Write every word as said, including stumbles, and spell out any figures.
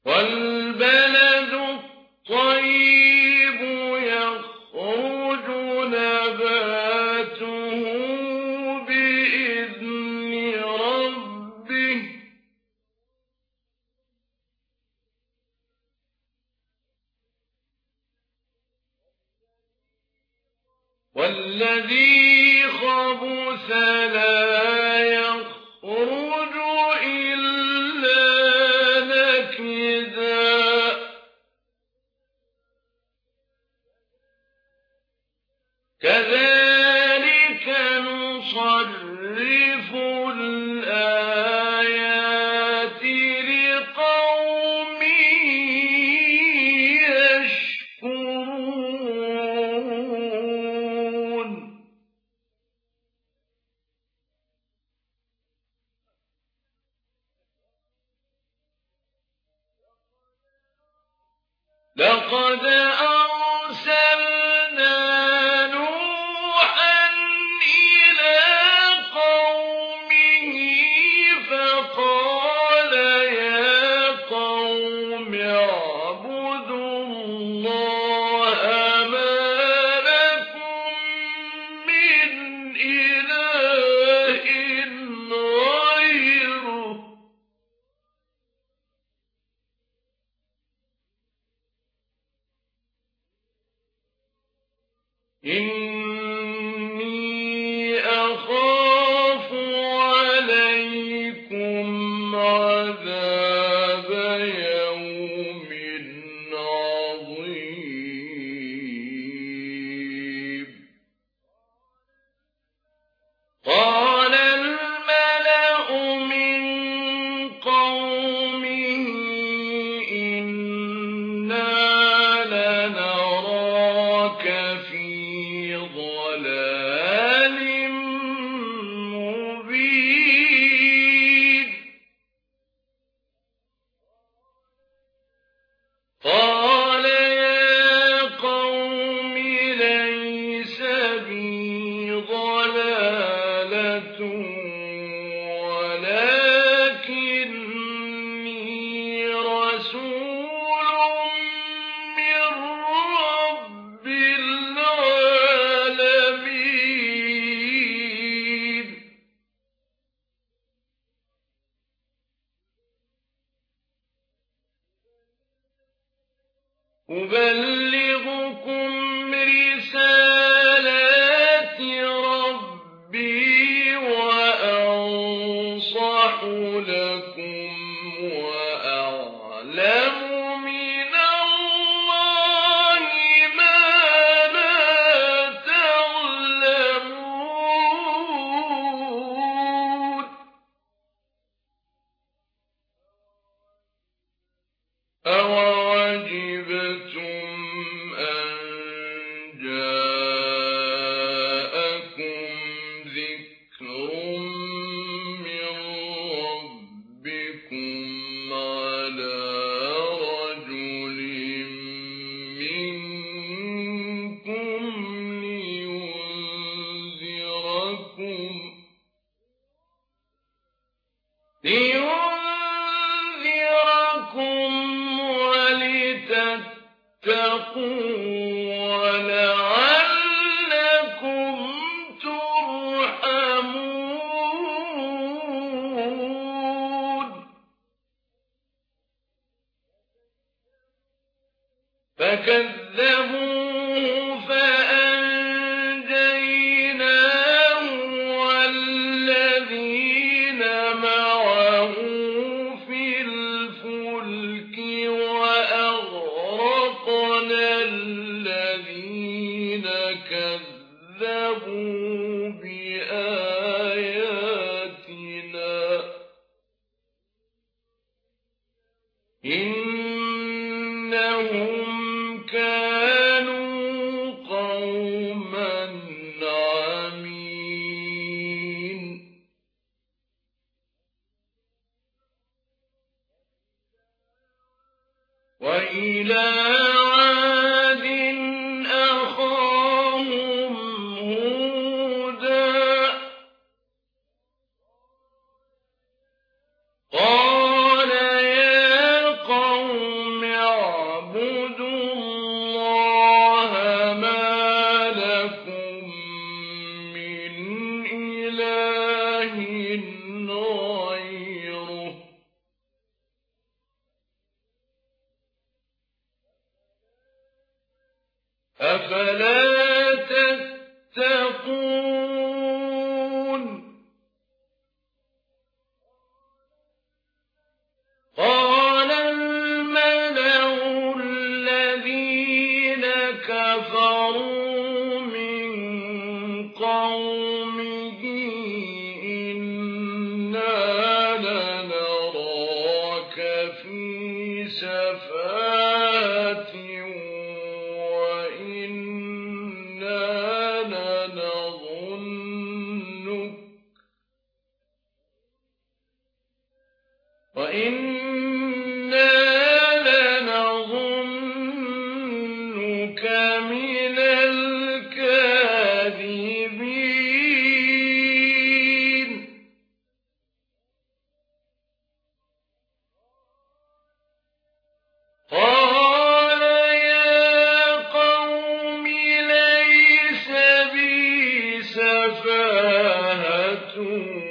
والبلد الطيب يخرج نباته بإذن ربه والذي خبث لا يخرج إلا نكدا كذلك نصرف الآيات لقوم يشكرون لقد أرسلنا نوحا إلى قومه فقال يا قوم اعبدوا الله ما لكم من إله غيره إني أخاف عليكم عذاب يوم عظيم قال الملأ من قومه إنا لنراك في ضلال مبين قال يا قوم ليس بي ضلالة ولكني رسول من رب العالمين أبلغكم رسالات ربي وأنصح لكم وأعلم من الله ما لا تعلمون أَوَعَجِبْتُمْ أَن جَاءَكُمْ ذِكْرٌ مِّن رَّبِّكُمْ عَلَىٰ رَجُلٍ مِّنكُمْ لِيُنذِرَكُمْ لِيُنذِرَكُمْ ولتتقوا ولعلكم ترحمون فكذبوه فأنجيناه والذين معه في الفلك وأغرقنا الذين كذبوا بآياتنا إنهم كانوا قوما عمين وإلى عاد أخاهم هودا قال يا قوم أفلا تتقون قال الملأ الذين كفروا من قومه إنا لنراك في سفاهة وإنا لنظنك وإنا لنظنك من الكاذبين قال يا قوم ليس بي سفاهة